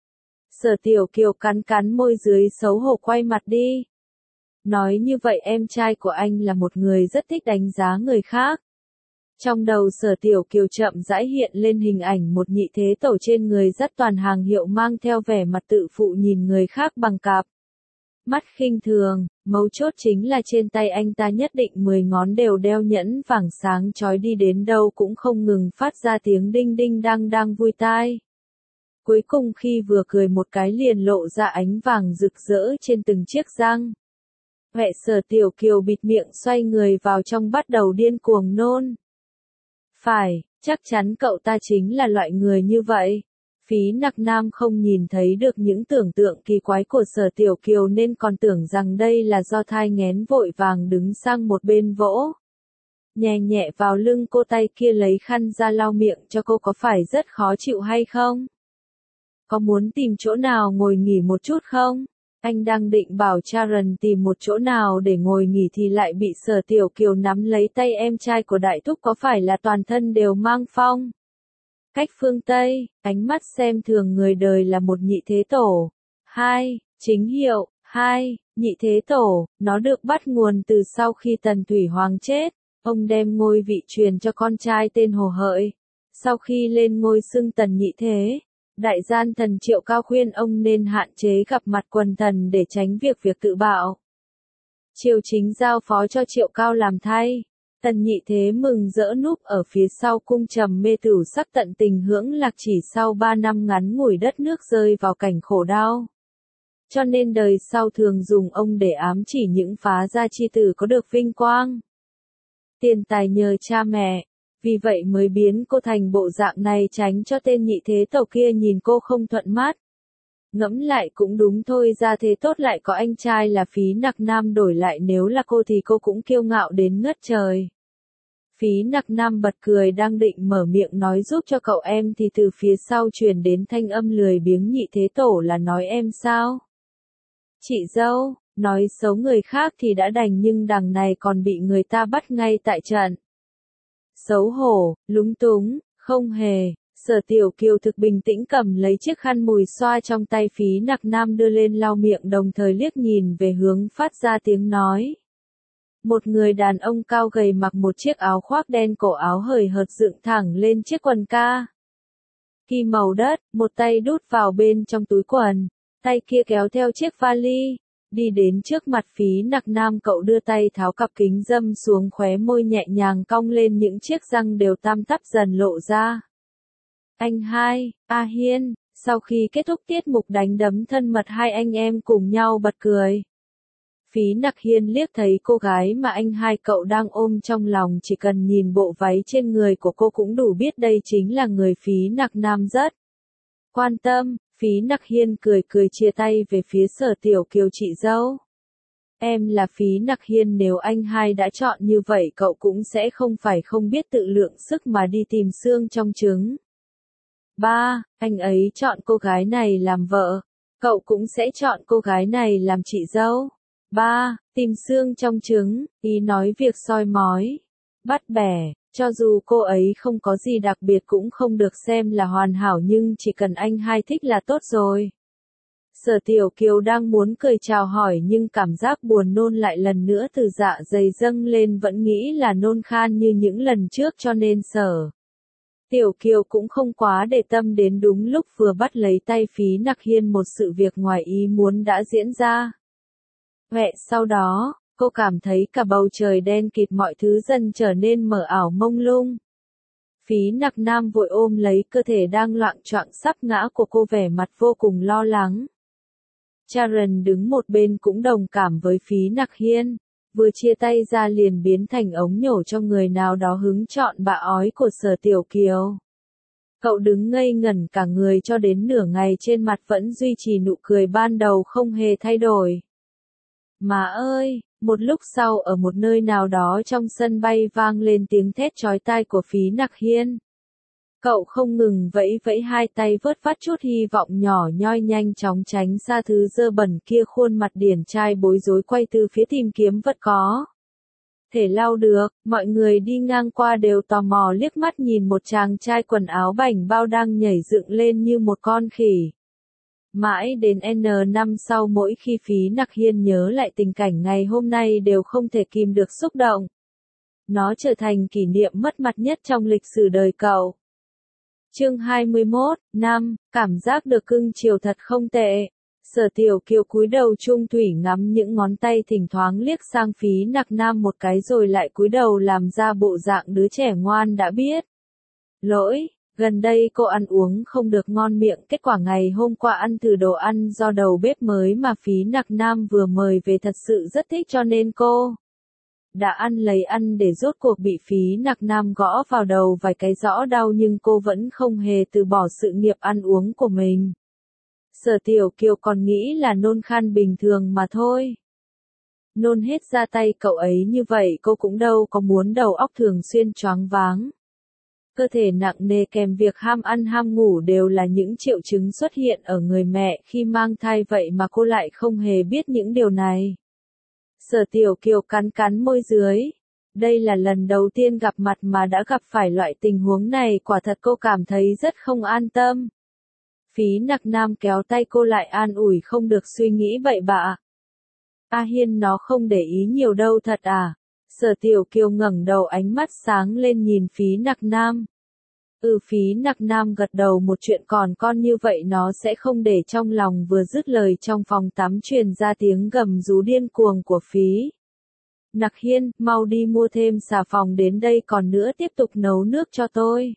Sở Tiểu Kiều cắn cắn môi dưới xấu hổ quay mặt đi. Nói như vậy em trai của anh là một người rất thích đánh giá người khác. Trong đầu Sở Tiểu Kiều chậm rãi hiện lên hình ảnh một nhị thế tổ trên người dắt toàn hàng hiệu mang theo vẻ mặt tự phụ nhìn người khác bằng cặp mắt khinh thường, mấu chốt chính là trên tay anh ta nhất định 10 ngón đều đeo nhẫn vàng sáng chói, đi đến đâu cũng không ngừng phát ra tiếng đinh đinh đang vui tai. Cuối cùng khi vừa cười một cái liền lộ ra ánh vàng rực rỡ trên từng chiếc răng. Mẹ Sở Tiểu Kiều bịt miệng xoay người vào trong bắt đầu điên cuồng nôn. Phải, chắc chắn cậu ta chính là loại người như vậy. Phí Nặc Nam không nhìn thấy được những tưởng tượng kỳ quái của Sở Tiểu Kiều nên còn tưởng rằng đây là do thai nghén, vội vàng đứng sang một bên vỗ nhẹ nhẹ vào lưng cô, tay kia lấy khăn ra lau miệng cho cô. Có phải rất khó chịu hay không? Có muốn tìm chỗ nào ngồi nghỉ một chút không? Anh đang định bảo Sharon tìm một chỗ nào để ngồi nghỉ thì lại bị Sở Tiểu Kiều nắm lấy tay. Em trai của đại thúc có phải là toàn thân đều mang phong cách phương Tây, ánh mắt xem thường người đời là một nhị thế tổ. 2. Chính hiệu. 2. Nhị thế tổ, nó được bắt nguồn từ sau khi Tần Thủy Hoàng chết, ông đem ngôi vị truyền cho con trai tên Hồ Hợi. Sau khi lên ngôi xưng Tần nhị thế, đại gian thần Triệu Cao khuyên ông nên hạn chế gặp mặt quần thần để tránh việc tự bạo. Triều chính giao phó cho Triệu Cao làm thay. Tần nhị thế mừng rỡ núp ở phía sau cung trầm mê tửu sắc, tận tình hưởng lạc. Chỉ sau 3 năm ngắn ngủi đất nước rơi vào cảnh khổ đau. Cho nên đời sau thường dùng ông để ám chỉ những phá gia chi tử có được vinh quang, tiền tài nhờ cha mẹ. Vì vậy mới biến cô thành bộ dạng này, tránh cho tên nhị thế tổ kia nhìn cô không thuận mắt. Ngẫm lại cũng đúng thôi, ra thế tốt lại có anh trai là Phí Nặc Nam, đổi lại nếu là cô thì cô cũng kiêu ngạo đến ngất trời. Phí Nặc Nam bật cười đang định mở miệng nói giúp cho cậu em thì từ phía sau truyền đến thanh âm lười biếng. Nhị thế tổ là nói em sao? Chị dâu, nói xấu người khác thì đã đành nhưng đằng này còn bị người ta bắt ngay tại trận. Xấu hổ, lúng túng, không hề. Sở Tiểu Kiều thực bình tĩnh cầm lấy chiếc khăn mùi xoa trong tay Phí Nặc Nam đưa lên lau miệng, đồng thời liếc nhìn về hướng phát ra tiếng nói. Một người đàn ông cao gầy mặc một chiếc áo khoác đen, cổ áo hời hợt dựng thẳng lên chiếc quần ca ki màu đất, một tay đút vào bên trong túi quần, tay kia kéo theo chiếc vali, đi đến trước mặt Phí Nặc Nam. Cậu đưa tay tháo cặp kính râm xuống, khóe môi nhẹ nhàng cong lên, những chiếc răng đều tăm tắp dần lộ ra. Anh hai, A Hiên, sau khi kết thúc tiết mục đánh đấm thân mật, hai anh em cùng nhau bật cười. Phí Nặc Hiên liếc thấy cô gái mà anh hai cậu đang ôm trong lòng, chỉ cần nhìn bộ váy trên người của cô cũng đủ biết đây chính là người Phí Nặc Nam rất quan tâm. Phí Nặc Hiên cười cười chia tay về phía Sở Tiểu Kiều. Chị dâu, em là Phí Nặc Hiên, nếu anh hai đã chọn như vậy cậu cũng sẽ không phải không biết tự lượng sức mà đi tìm xương trong trứng. 3. Anh ấy chọn cô gái này làm vợ, cậu cũng sẽ chọn cô gái này làm chị dâu. 3. Tìm xương trong trứng, ý nói việc soi mói, bắt bẻ, cho dù cô ấy không có gì đặc biệt cũng không được xem là hoàn hảo, nhưng chỉ cần anh hai thích là tốt rồi. Sở Tiểu Kiều đang muốn cười chào hỏi nhưng cảm giác buồn nôn lại lần nữa từ dạ dày dâng lên, vẫn nghĩ là nôn khan như những lần trước cho nên Sở Tiểu Kiều cũng không quá để tâm đến. Đúng lúc vừa bắt lấy tay Phí Nặc Hiên, một sự việc ngoài ý muốn đã diễn ra. Sau đó, cô cảm thấy cả bầu trời đen kịt, mọi thứ dần trở nên mờ ảo mông lung. Phí Nặc Nam vội ôm lấy cơ thể đang loạng choạng sắp ngã của cô, vẻ mặt vô cùng lo lắng. Sharon đứng một bên cũng đồng cảm với Phí Nặc Hiên, vừa chia tay ra liền biến thành ống nhổ cho người nào đó hứng chọn bạ ói của Sở Tiểu Kiều. Cậu đứng ngây ngẩn cả người cho đến nửa ngày, trên mặt vẫn duy trì nụ cười ban đầu không hề thay đổi. Má ơi, một lúc sau ở một nơi nào đó trong sân bay vang lên tiếng thét chói tai của Phí Nặc Hiên. Cậu không ngừng vẫy vẫy hai tay vớt vát chút hy vọng nhỏ nhoi, nhanh chóng tránh xa thứ dơ bẩn kia. Khuôn mặt điển trai bối rối quay từ phía tìm kiếm vật có thể lau được. Mọi người đi ngang qua đều tò mò liếc mắt nhìn một chàng trai quần áo bảnh bao đang nhảy dựng lên như một con khỉ. Mãi đến N năm sau, mỗi khi Phí Nặc Hiên nhớ lại tình cảnh ngày hôm nay đều không thể kìm được xúc động. Nó trở thành kỷ niệm mất mặt nhất trong lịch sử đời cậu. Chương 21, năm, cảm giác được cưng chiều thật không tệ. Sở Tiểu Kiều cúi đầu trung thủy ngắm những ngón tay, thỉnh thoảng liếc sang Phí Nặc Nam một cái rồi lại cúi đầu làm ra bộ dạng đứa trẻ ngoan đã biết lỗi. Gần đây cô ăn uống không được ngon miệng, kết quả ngày hôm qua ăn thử đồ ăn do đầu bếp mới mà Phí Nặc Nam vừa mời về thật sự rất thích, cho nên cô đã ăn lấy ăn để rốt cuộc bị Phí Nặc Nam gõ vào đầu vài cái rõ đau, nhưng cô vẫn không hề từ bỏ sự nghiệp ăn uống của mình. Sở Tiểu Kiều còn nghĩ là nôn khan bình thường mà thôi. Nôn hết ra tay cậu ấy như vậy cô cũng đâu có muốn đầu óc thường xuyên choáng váng. Cơ thể nặng nề kèm việc ham ăn ham ngủ đều là những triệu chứng xuất hiện ở người mẹ khi mang thai, vậy mà cô lại không hề biết những điều này. Sở Tiểu Kiều cắn cắn môi dưới. Đây là lần đầu tiên gặp mặt mà đã gặp phải loại tình huống này, quả thật cô cảm thấy rất không an tâm. Phí Nặc Nam kéo tay cô lại an ủi, không được suy nghĩ bậy bạ. A Hiên nó không để ý nhiều đâu thật à? Sở Tiểu Kiều ngẩng đầu, ánh mắt sáng lên nhìn Phí Nặc Nam. Phí Nặc Nam gật đầu, một chuyện còn con như vậy nó sẽ không để trong lòng. Vừa dứt lời, trong phòng tắm truyền ra tiếng gầm rú điên cuồng của Phí Nặc Hiên, mau đi mua thêm xà phòng đến đây, còn nữa tiếp tục nấu nước cho tôi.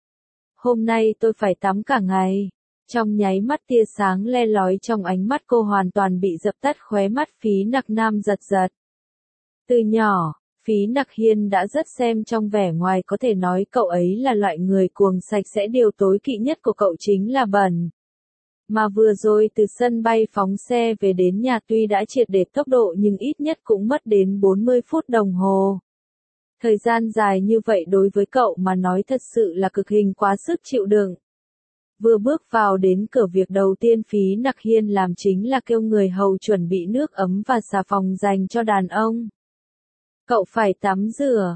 Hôm nay tôi phải tắm cả ngày. Trong nháy mắt tia sáng le lói trong ánh mắt cô hoàn toàn bị dập tắt, khóe mắt Phí Nặc Nam giật giật. Từ nhỏ, Phí Nặc Hiên đã rất xem trong vẻ ngoài, có thể nói cậu ấy là loại người cuồng sạch sẽ, điều tối kỵ nhất của cậu chính là bẩn. Mà vừa rồi từ sân bay phóng xe về đến nhà tuy đã triệt để tốc độ nhưng ít nhất cũng mất đến 40 phút đồng hồ. Thời gian dài như vậy đối với cậu mà nói thật sự là cực hình, quá sức chịu đựng. Vừa bước vào đến cửa, việc đầu tiên Phí Nặc Hiên làm chính là kêu người hầu chuẩn bị nước ấm và xà phòng dành cho đàn ông. Cậu phải tắm rửa,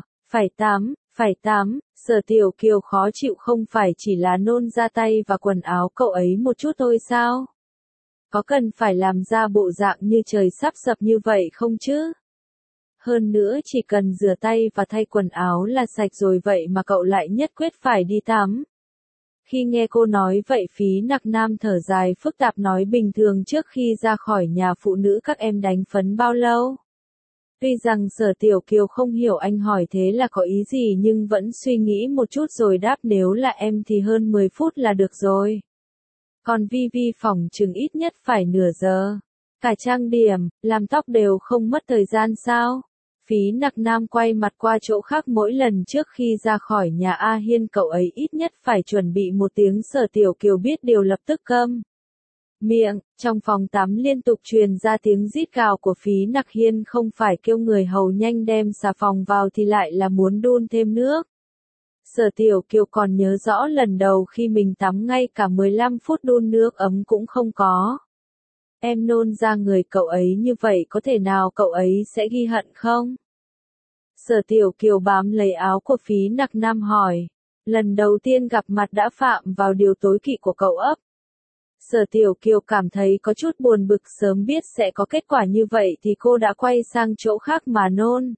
phải tắm. Sở Tiểu Kiều khó chịu, không phải chỉ là nôn ra tay và quần áo cậu ấy một chút thôi sao? Có cần phải làm ra bộ dạng như trời sắp sập như vậy không chứ? Hơn nữa chỉ cần rửa tay và thay quần áo là sạch rồi, vậy mà cậu lại nhất quyết phải đi tắm. Khi nghe cô nói vậy, Phí Nặc Nam thở dài phức tạp nói, bình thường trước khi ra khỏi nhà phụ nữ các em đánh phấn bao lâu? Tuy rằng Sở Tiểu Kiều không hiểu anh hỏi thế là có ý gì nhưng vẫn suy nghĩ một chút rồi đáp, nếu là em thì hơn 10 phút là được rồi. Còn Vi Vi phỏng chừng ít nhất phải nửa giờ. Cả trang điểm, làm tóc đều không mất thời gian sao? Phí Nặc Nam quay mặt qua chỗ khác, mỗi lần trước khi ra khỏi nhà A Hiên cậu ấy ít nhất phải chuẩn bị một tiếng. Sở Tiểu Kiều biết điều lập tức câm miệng. Trong phòng tắm liên tục truyền ra tiếng rít gào của Phí Nặc Hiên, không phải kêu người hầu nhanh đem xà phòng vào thì lại là muốn đun thêm nước. Sở Tiểu Kiều còn nhớ rõ lần đầu khi mình tắm ngay cả 15 phút đun nước ấm cũng không có. Em nôn ra người cậu ấy như vậy, có thể nào cậu ấy sẽ ghi hận không? Sở Tiểu Kiều bám lấy áo của Phí Nặc Nam hỏi. Lần đầu tiên gặp mặt đã phạm vào điều tối kỵ của cậu ấp. Sở Tiểu Kiều cảm thấy có chút buồn bực, sớm biết sẽ có kết quả như vậy thì cô đã quay sang chỗ khác mà nôn.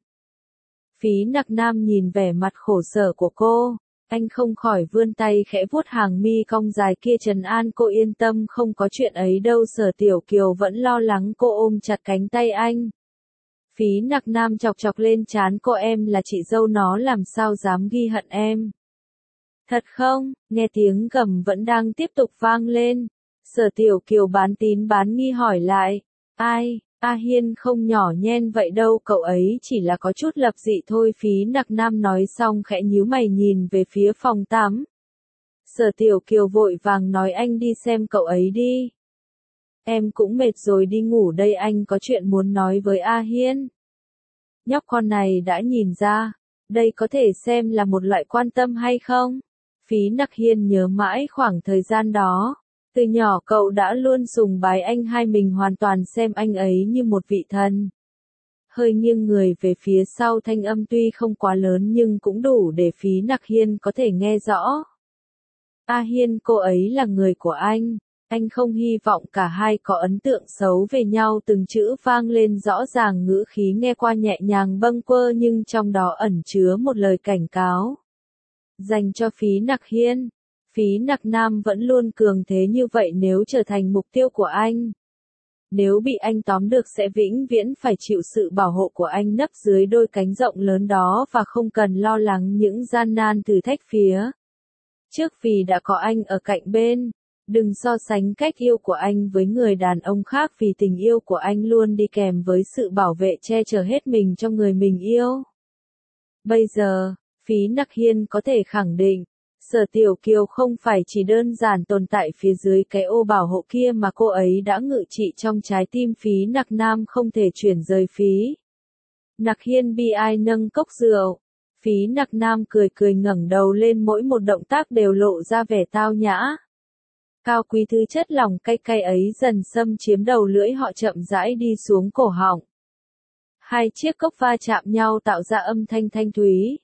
Phí Nặc Nam nhìn vẻ mặt khổ sở của cô, anh không khỏi vươn tay khẽ vuốt hàng mi cong dài kia trấn an cô, yên tâm, không có chuyện ấy đâu. Sở Tiểu Kiều vẫn lo lắng, cô ôm chặt cánh tay anh. Phí Nặc Nam chọc chọc lên trán cô, em là chị dâu nó làm sao dám ghi hận em. Thật không? Nghe tiếng gầm vẫn đang tiếp tục vang lên. Sở Tiểu Kiều bán tín bán nghi hỏi lại. Ai? A Hiên không nhỏ nhen vậy đâu, cậu ấy chỉ là có chút lập dị thôi. Phí Nặc Nam nói xong khẽ nhíu mày nhìn về phía phòng tắm. Sở Tiểu Kiều vội vàng nói, anh đi xem cậu ấy đi. Em cũng mệt rồi, đi ngủ đây, anh có chuyện muốn nói với A Hiên. Nhóc con này đã nhìn ra, đây có thể xem là một loại quan tâm hay không? Phí Nặc Hiên nhớ mãi khoảng thời gian đó. Từ nhỏ cậu đã luôn sùng bái anh hai, mình hoàn toàn xem anh ấy như một vị thần. Hơi nghiêng người về phía sau, thanh âm tuy không quá lớn nhưng cũng đủ để Phí Nặc Hiên có thể nghe rõ. A Hiên, cô ấy là người của anh không hy vọng cả hai có ấn tượng xấu về nhau. Từng chữ vang lên rõ ràng, ngữ khí nghe qua nhẹ nhàng bâng quơ nhưng trong đó ẩn chứa một lời cảnh cáo. Dành cho Phí Nặc Hiên. Phí Nặc Nam vẫn luôn cường thế như vậy, nếu trở thành mục tiêu của anh, nếu bị anh tóm được sẽ vĩnh viễn phải chịu sự bảo hộ của anh nấp dưới đôi cánh rộng lớn đó và không cần lo lắng những gian nan thử thách phía trước vì đã có anh ở cạnh bên. Đừng so sánh cách yêu của anh với người đàn ông khác, vì tình yêu của anh luôn đi kèm với sự bảo vệ che chở hết mình cho người mình yêu. Bây giờ, Phí Nặc Hiên có thể khẳng định, Sở Tiểu Kiều không phải chỉ đơn giản tồn tại phía dưới cái ô bảo hộ kia mà cô ấy đã ngự trị trong trái tim Phí Nặc Nam, không thể chuyển rời. Phí Nặc Hiên bi ai nâng cốc rượu. Phí Nặc Nam cười cười ngẩng đầu lên, mỗi một động tác đều lộ ra vẻ tao nhã. Cao quý, thứ chất lỏng cay cay ấy dần xâm chiếm đầu lưỡi họ, chậm rãi đi xuống cổ họng. Hai chiếc cốc va chạm nhau tạo ra âm thanh thanh thúy.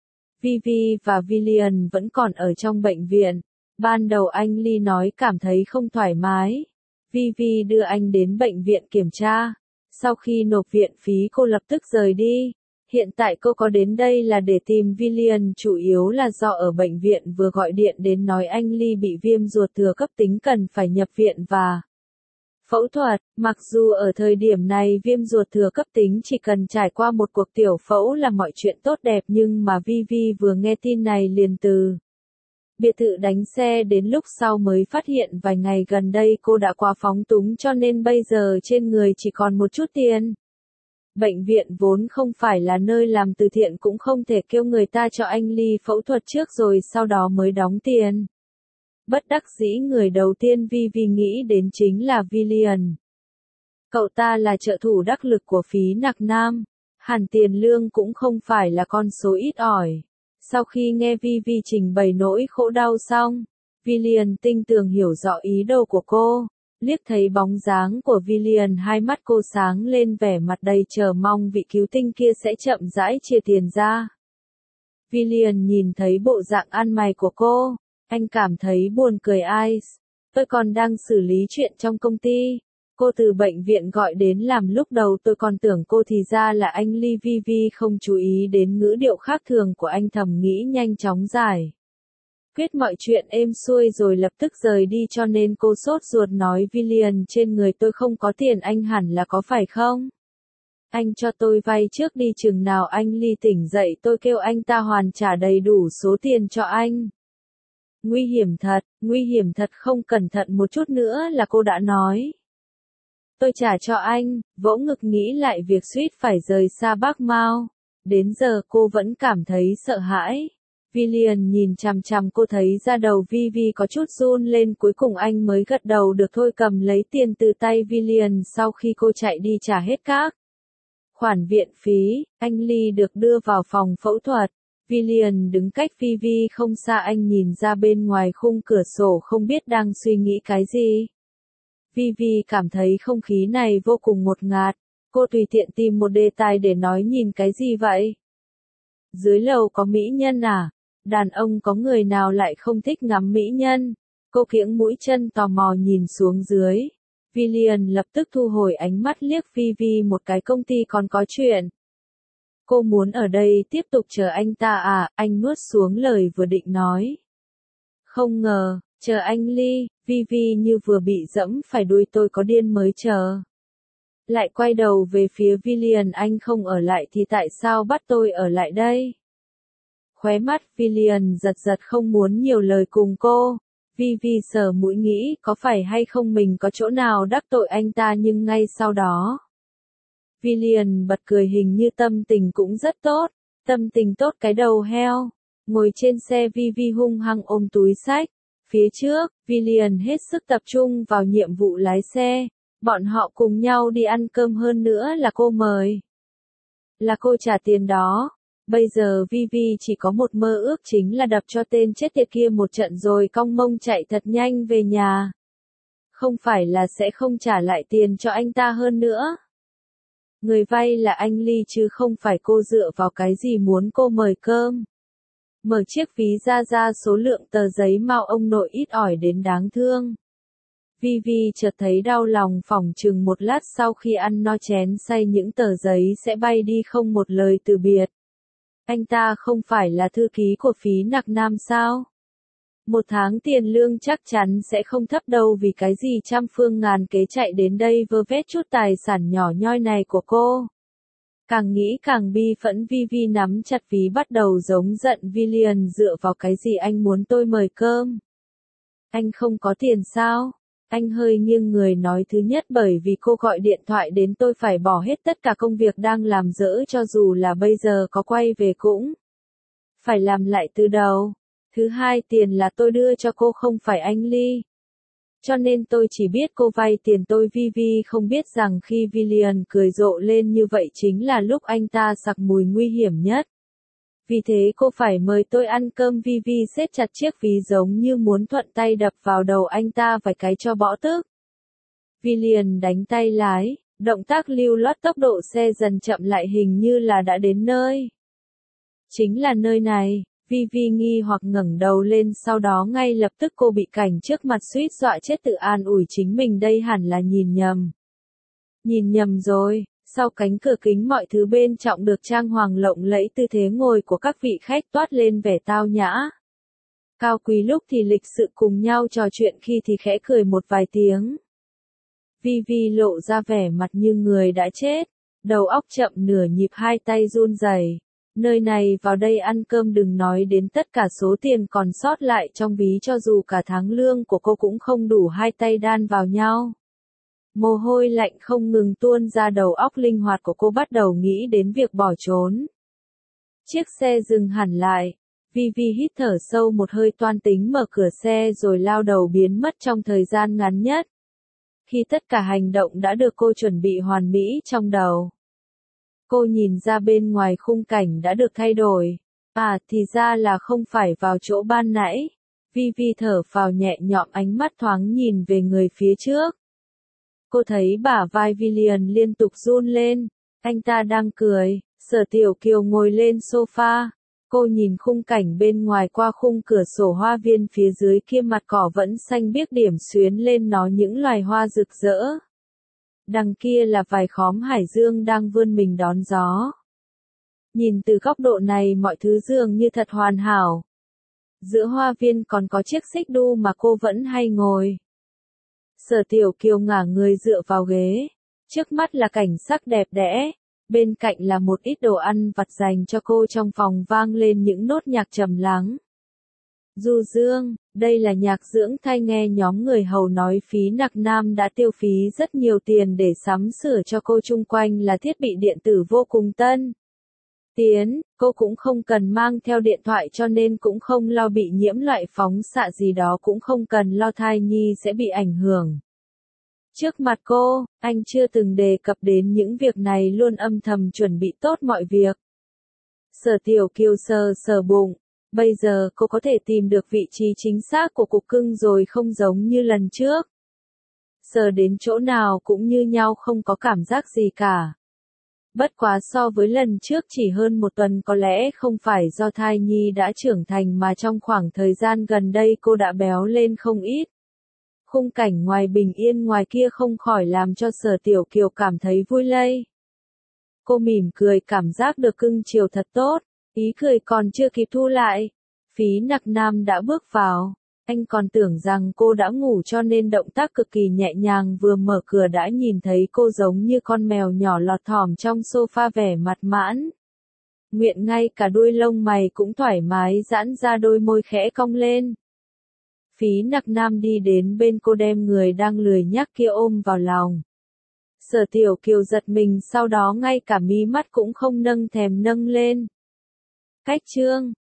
Vivi và Villian vẫn còn ở trong bệnh viện. Ban đầu anh Lee nói cảm thấy không thoải mái. Vivi đưa anh đến bệnh viện kiểm tra. Sau khi nộp viện phí cô lập tức rời đi. Hiện tại cô có đến đây là để tìm Villian, chủ yếu là do ở bệnh viện vừa gọi điện đến nói anh Lee bị viêm ruột thừa cấp tính cần phải nhập viện và phẫu thuật. Mặc dù ở thời điểm này viêm ruột thừa cấp tính chỉ cần trải qua một cuộc tiểu phẫu là mọi chuyện tốt đẹp, nhưng mà Vivi vừa nghe tin này liền từ biệt thự đánh xe đến, lúc sau mới phát hiện vài ngày gần đây cô đã quá phóng túng cho nên bây giờ trên người chỉ còn một chút tiền. Bệnh viện vốn không phải là nơi làm từ thiện, cũng không thể kêu người ta cho anh Lee phẫu thuật trước rồi sau đó mới đóng tiền. Bất đắc dĩ, người đầu tiên Vivi nghĩ đến chính là Villian. Cậu ta là trợ thủ đắc lực của Phí Nặc Nam. Hẳn tiền lương cũng không phải là con số ít ỏi. Sau khi nghe Vivi trình bày nỗi khổ đau xong, Villian tinh tường hiểu rõ ý đồ của cô. Liếc thấy bóng dáng của Villian, hai mắt cô sáng lên, vẻ mặt đầy chờ mong vị cứu tinh kia sẽ chậm rãi chia tiền ra. Villian nhìn thấy bộ dạng ăn mày của cô, anh cảm thấy buồn cười. Ice, tôi còn đang xử lý chuyện trong công ty. Cô từ bệnh viện gọi đến làm, lúc đầu tôi còn tưởng cô thì ra là anh Lee. Vivi không chú ý đến ngữ điệu khác thường của anh, thầm nghĩ nhanh chóng giải quyết mọi chuyện êm xuôi rồi lập tức rời đi, cho nên cô sốt ruột nói, Villian, trên người tôi không có tiền, anh hẳn là có phải không? Anh cho tôi vay trước đi, chừng nào anh Lee tỉnh dậy tôi kêu anh ta hoàn trả đầy đủ số tiền cho anh. Nguy hiểm thật, không cẩn thận một chút nữa là cô đã nói tôi trả cho anh. Vỗ ngực nghĩ lại việc suýt phải rời xa bác Mao. Đến giờ cô vẫn cảm thấy sợ hãi. Villian nhìn chằm chằm cô, thấy da đầu Vivi có chút run lên, cuối cùng anh mới gật đầu được thôi, cầm lấy tiền từ tay Villian. Sau khi cô chạy đi trả hết các khoản viện phí, anh Lee được đưa vào phòng phẫu thuật. Villian đứng cách Vivi không xa, anh nhìn ra bên ngoài khung cửa sổ không biết đang suy nghĩ cái gì. Vivi cảm thấy không khí này vô cùng ngột ngạt. Cô tùy tiện tìm một đề tài để nói, nhìn cái gì vậy? Dưới lầu có mỹ nhân à? Đàn ông có người nào lại không thích ngắm mỹ nhân? Cô kiễng mũi chân tò mò nhìn xuống dưới. Villian lập tức thu hồi ánh mắt liếc Vivi một cái, công ty còn có chuyện. Cô muốn ở đây tiếp tục chờ anh ta à, anh nuốt xuống lời vừa định nói. Không ngờ, chờ anh Ly, Vivi như vừa bị dẫm phải đuôi, tôi có điên mới chờ. Lại quay đầu về phía Villian, anh không ở lại thì tại sao bắt tôi ở lại đây? Khóe mắt Villian giật giật, không muốn nhiều lời cùng cô. Vivi sờ mũi nghĩ có phải hay không mình có chỗ nào đắc tội anh ta, nhưng ngay sau đó. Villian bật cười, hình như tâm tình cũng rất tốt. Tâm tình tốt cái đầu heo. Ngồi trên xe, Vivi hung hăng ôm túi xách. Phía trước, Villian hết sức tập trung vào nhiệm vụ lái xe. Bọn họ cùng nhau đi ăn cơm, hơn nữa là cô mời. Là cô trả tiền đó. Bây giờ Vivi chỉ có một mơ ước, chính là đập cho tên chết tiệt kia một trận rồi cong mông chạy thật nhanh về nhà. Không phải là sẽ không trả lại tiền cho anh ta, hơn nữa. Người vay là anh Ly chứ không phải cô, dựa vào cái gì muốn cô mời cơm. Mở chiếc ví ra số lượng tờ giấy mao ông nội ít ỏi đến đáng thương. Vivi chợt thấy đau lòng, phỏng chừng một lát sau khi ăn no chén say những tờ giấy sẽ bay đi không một lời từ biệt. Anh ta không phải là thư ký của Phí Nặc Nam sao? Một tháng tiền lương chắc chắn sẽ không thấp đâu, vì cái gì trăm phương ngàn kế chạy đến đây vơ vét chút tài sản nhỏ nhoi này của cô. Càng nghĩ càng bi phẫn, Vivi nắm chặt ví bắt đầu giống giận. Villian, dựa vào cái gì anh muốn tôi mời cơm? Anh không có tiền sao? Anh hơi nghiêng người nói, thứ nhất bởi vì cô gọi điện thoại đến tôi phải bỏ hết tất cả công việc đang làm dở, cho dù là bây giờ có quay về cũng phải làm lại từ đầu. Thứ hai, tiền là tôi đưa cho cô không phải anh Ly. Cho nên tôi chỉ biết cô vay tiền tôi. Vivi không biết rằng khi Villian cười rộ lên như vậy chính là lúc anh ta sặc mùi nguy hiểm nhất. Vì thế cô phải mời tôi ăn cơm. Vivi siết chặt chiếc ví giống như muốn thuận tay đập vào đầu anh ta vài cái cho bỏ tức. Villian đánh tay lái, động tác lưu loát, tốc độ xe dần chậm lại, hình như là đã đến nơi. Chính là nơi này. Vivi nghi hoặc ngẩng đầu lên, sau đó ngay lập tức cô bị cảnh trước mặt suýt dọa chết, tự an ủi chính mình đây hẳn là nhìn nhầm. Nhìn nhầm rồi. Sau cánh cửa kính mọi thứ bên trong được trang hoàng lộng lẫy, tư thế ngồi của các vị khách toát lên vẻ tao nhã. Cao quý, lúc thì lịch sự cùng nhau trò chuyện, khi thì khẽ cười một vài tiếng. Vivi lộ ra vẻ mặt như người đã chết, đầu óc chậm nửa nhịp, hai tay run rẩy. Nơi này, vào đây ăn cơm, đừng nói đến tất cả số tiền còn sót lại trong ví, cho dù cả tháng lương của cô cũng không đủ hai tay đan vào nhau. Mồ hôi lạnh không ngừng tuôn ra, đầu óc linh hoạt của cô bắt đầu nghĩ đến việc bỏ trốn. Chiếc xe dừng hẳn lại. Vivi hít thở sâu một hơi, toan tính mở cửa xe rồi lao đầu biến mất trong thời gian ngắn nhất. Khi tất cả hành động đã được cô chuẩn bị hoàn mỹ trong đầu, cô nhìn ra bên ngoài khung cảnh đã được thay đổi. À, thì ra là không phải vào chỗ ban nãy. Vivi thở phào nhẹ nhõm, ánh mắt thoáng nhìn về người phía trước. Cô thấy bả vai Villian liên tục run lên. Anh ta đang cười. Sở Tiểu Kiều ngồi lên sofa. Cô nhìn khung cảnh bên ngoài qua khung cửa sổ, hoa viên phía dưới kia mặt cỏ vẫn xanh biếc, điểm xuyến lên nó những loài hoa rực rỡ. Đằng kia là vài khóm hải dương đang vươn mình đón gió. Nhìn từ góc độ này mọi thứ dường như thật hoàn hảo. Giữa hoa viên còn có chiếc xích đu mà cô vẫn hay ngồi. Sở Tiểu Kiều ngả người dựa vào ghế. Trước mắt là cảnh sắc đẹp đẽ. Bên cạnh là một ít đồ ăn vặt dành cho cô, trong phòng vang lên những nốt nhạc trầm lắng. Du Dương, đây là nhạc dưỡng thai, nghe nhóm người hầu nói Phí Nặc Nam đã tiêu phí rất nhiều tiền để sắm sửa cho cô, chung quanh là thiết bị điện tử vô cùng tân tiến, cô cũng không cần mang theo điện thoại cho nên cũng không lo bị nhiễm loại phóng xạ gì đó, cũng không cần lo thai nhi sẽ bị ảnh hưởng. Trước mặt cô, anh chưa từng đề cập đến những việc này, luôn âm thầm chuẩn bị tốt mọi việc. Sở Tiểu Kiều sờ sờ bụng. Bây giờ cô có thể tìm được vị trí chính xác của cục cưng rồi, không giống như lần trước. Sờ đến chỗ nào cũng như nhau, không có cảm giác gì cả. Bất quá so với lần trước chỉ hơn một tuần, có lẽ không phải do thai nhi đã trưởng thành mà trong khoảng thời gian gần đây cô đã béo lên không ít. Khung cảnh ngoài bình yên ngoài kia không khỏi làm cho Sở Tiểu Kiều cảm thấy vui lây. Cô mỉm cười, cảm giác được cưng chiều thật tốt, ý cười còn chưa kịp thu lại. Phí Nặc Nam đã bước vào, anh còn tưởng rằng cô đã ngủ cho nên động tác cực kỳ nhẹ nhàng, vừa mở cửa đã nhìn thấy cô giống như con mèo nhỏ lọt thỏm trong sofa vẻ mặt mãn nguyện, ngay cả đuôi lông mày cũng thoải mái giãn ra, đôi môi khẽ cong lên. Phí Nặc Nam đi đến bên cô đem người đang lười nhác kia ôm vào lòng. Sở Tiểu Kiều giật mình, sau đó ngay cả mí mắt cũng không nâng thèm nâng lên. Cách chương